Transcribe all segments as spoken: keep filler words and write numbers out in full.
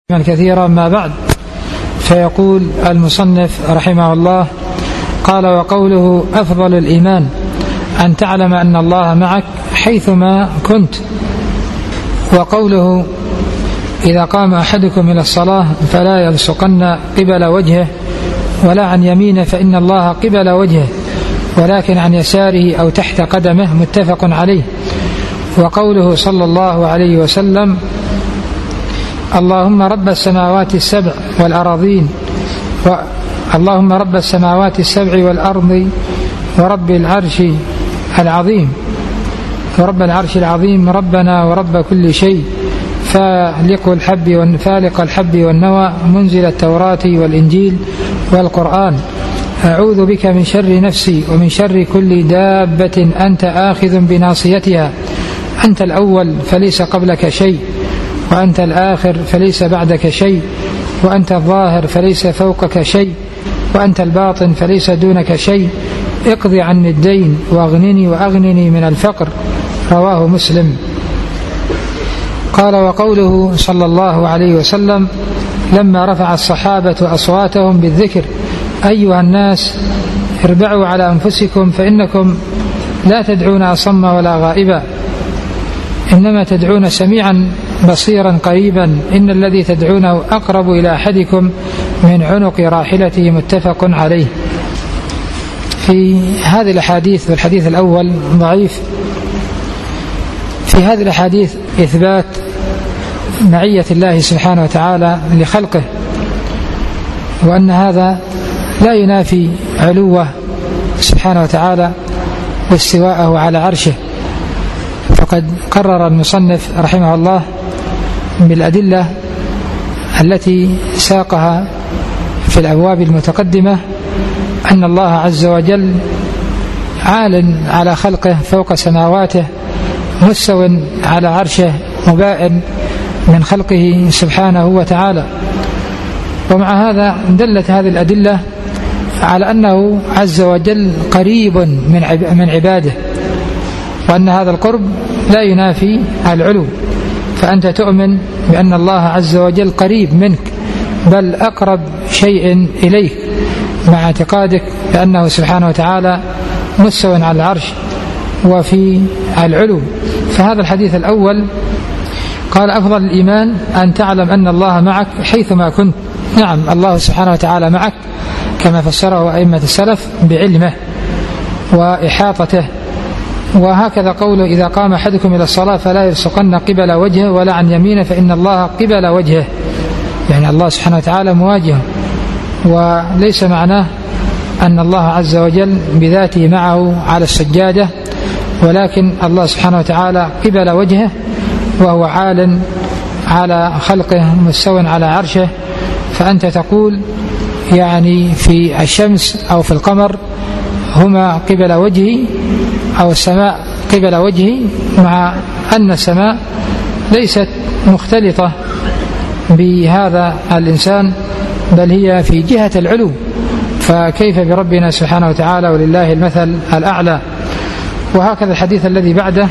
كثيرا. ما بعد، فيقول المصنف رحمه الله: قال: وقوله أفضل الإيمان أن تعلم أن الله معك حيثما كنت. وقوله: إذا قام أحدكم إلى الصلاة فلا يلصقن قبل وجهه ولا عن يمينه فإن الله قبل وجهه ولكن عن يساره أو تحت قدمه، متفق عليه. وقوله صلى الله عليه وسلم: اللهم رب السماوات السبع والأراضين و... اللهم رب السماوات السبع والأرض ورب العرش العظيم ورب العرش العظيم ربنا ورب كل شيء فالق الحب فالق الحب والنوى منزل التوراة والإنجيل والقرآن، أعوذ بك من شر نفسي ومن شر كل دابة أنت آخذ بناصيتها، أنت الأول فليس قبلك شيء، وأنت الآخر فليس بعدك شيء، وأنت الظاهر فليس فوقك شيء، وأنت الباطن فليس دونك شيء، اقض عني الدين واغنني وأغنني من الفقر. رواه مسلم. قال: وقوله صلى الله عليه وسلم لما رفع الصحابة أصواتهم بالذكر: أيها الناس اربعوا على أنفسكم فإنكم لا تدعون أصم ولا غائبا، إنما تدعون سميعا بصيرا قريبا، إن الذي تدعونه أقرب إلى أحدكم من عنق راحلته، متفق عليه. في هذه الأحاديث، والحديث الأول ضعيف، في هذه الأحاديث إثبات معية الله سبحانه وتعالى لخلقه، وأن هذا لا ينافي علوه سبحانه وتعالى واستواءه على عرشه. فقد قرر المصنف رحمه الله بالأدلة التي ساقها في الأبواب المتقدمة أن الله عز وجل عال على خلقه فوق سماواته، مستو على عرشه، مبائن من خلقه سبحانه وتعالى. ومع هذا دلت هذه الأدلة على أنه عز وجل قريب من عباده، وأن هذا القرب لا ينافي العلو. فأنت تؤمن بأن الله عز وجل قريب منك، بل أقرب شيء إليك، مع اعتقادك بأنه سبحانه وتعالى مستو على العرش وفي العلو. فهذا الحديث الأول قال: أفضل الإيمان أن تعلم أن الله معك حيثما كنت. نعم، الله سبحانه وتعالى معك كما فسره أئمة السلف بعلمه وإحاطته. وهكذا قوله: إذا قام أحدكم إلى الصلاة فلا يلصقن قبل وجهه ولا عن يمينه فإن الله قبل وجهه، يعني الله سبحانه وتعالى مواجه، وليس معناه أن الله عز وجل بذاته معه على السجادة، ولكن الله سبحانه وتعالى قبل وجهه، وهو عال على خلقه مستو على عرشه. فأنت تقول يعني في الشمس أو في القمر هما قبل وجهي، أو السماء قبل وجهي، مع أن السماء ليست مختلطة بهذا الإنسان، بل هي في جهة العلو، فكيف بربنا سبحانه وتعالى، ولله المثل الأعلى. وهكذا الحديث الذي بعده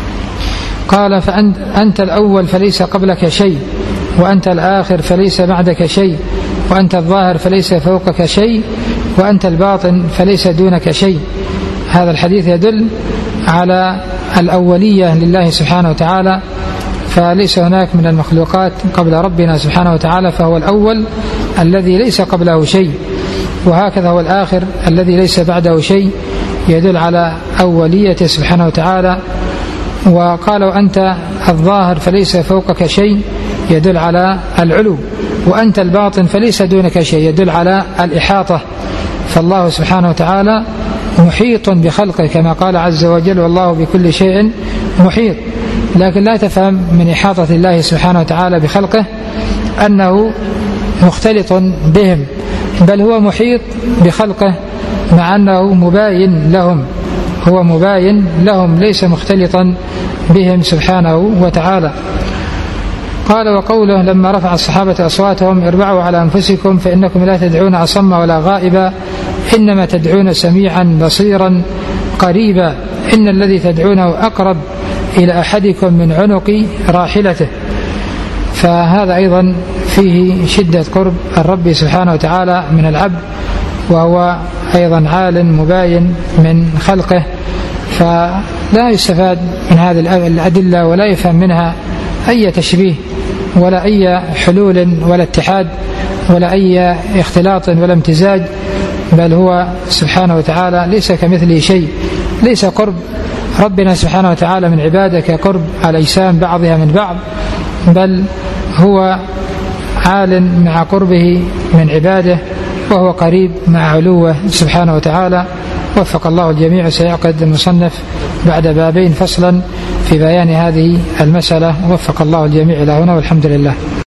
قال: فأنت الأول فليس قبلك شيء، وأنت الآخر فليس بعدك شيء، وأنت الظاهر فليس فوقك شيء، وأنت الباطن فليس دونك شيء. هذا الحديث يدل على الأولية لله سبحانه وتعالى، فليس هناك من المخلوقات قبل ربنا سبحانه وتعالى، فهو الأول الذي ليس قبله شيء، وهكذا هو الآخر الذي ليس بعده شيء، يدل على أوليته سبحانه وتعالى. وقالوا: أنت الظاهر فليس فوقك شيء، يدل على العلو، وأنت الباطن فليس دونك شيء، يدل على الإحاطة. فالله سبحانه وتعالى محيط بخلقه كما قال عز وجل: والله بكل شيء محيط. لكن لا تفهم من إحاطة الله سبحانه وتعالى بخلقه أنه مختلط بهم، بل هو محيط بخلقه مع أنه مباين لهم، هو مباين لهم ليس مختلطا بهم سبحانه وتعالى. قال: وقوله لما رفع الصحابة أصواتهم: اربعوا على أنفسكم فإنكم لا تدعون أصم ولا غائبا، إنما تدعون سميعا بصيرا قريبا، إن الذي تدعونه أقرب إلى أحدكم من عنق راحلته. فهذا أيضا فيه شدة قرب الرب سبحانه وتعالى من العبد، وهو أيضا عال مباين من خلقه، فلا يستفاد من هذه الأدلة ولا يفهم منها أي تشبيه ولا أي حلول ولا اتحاد ولا أي اختلاط ولا امتزاج، بل هو سبحانه وتعالى ليس كمثله شيء. ليس قرب ربنا سبحانه وتعالى من عباده كقرب الأجسام بعضها من بعض، بل هو عال مع قربه من عباده، وهو قريب مع علوه سبحانه وتعالى. وفق الله الجميع. سيعقد المصنف بعد بابين فصلا في بيان هذه المسألة، وفق الله الجميع إلى هنا، والحمد لله.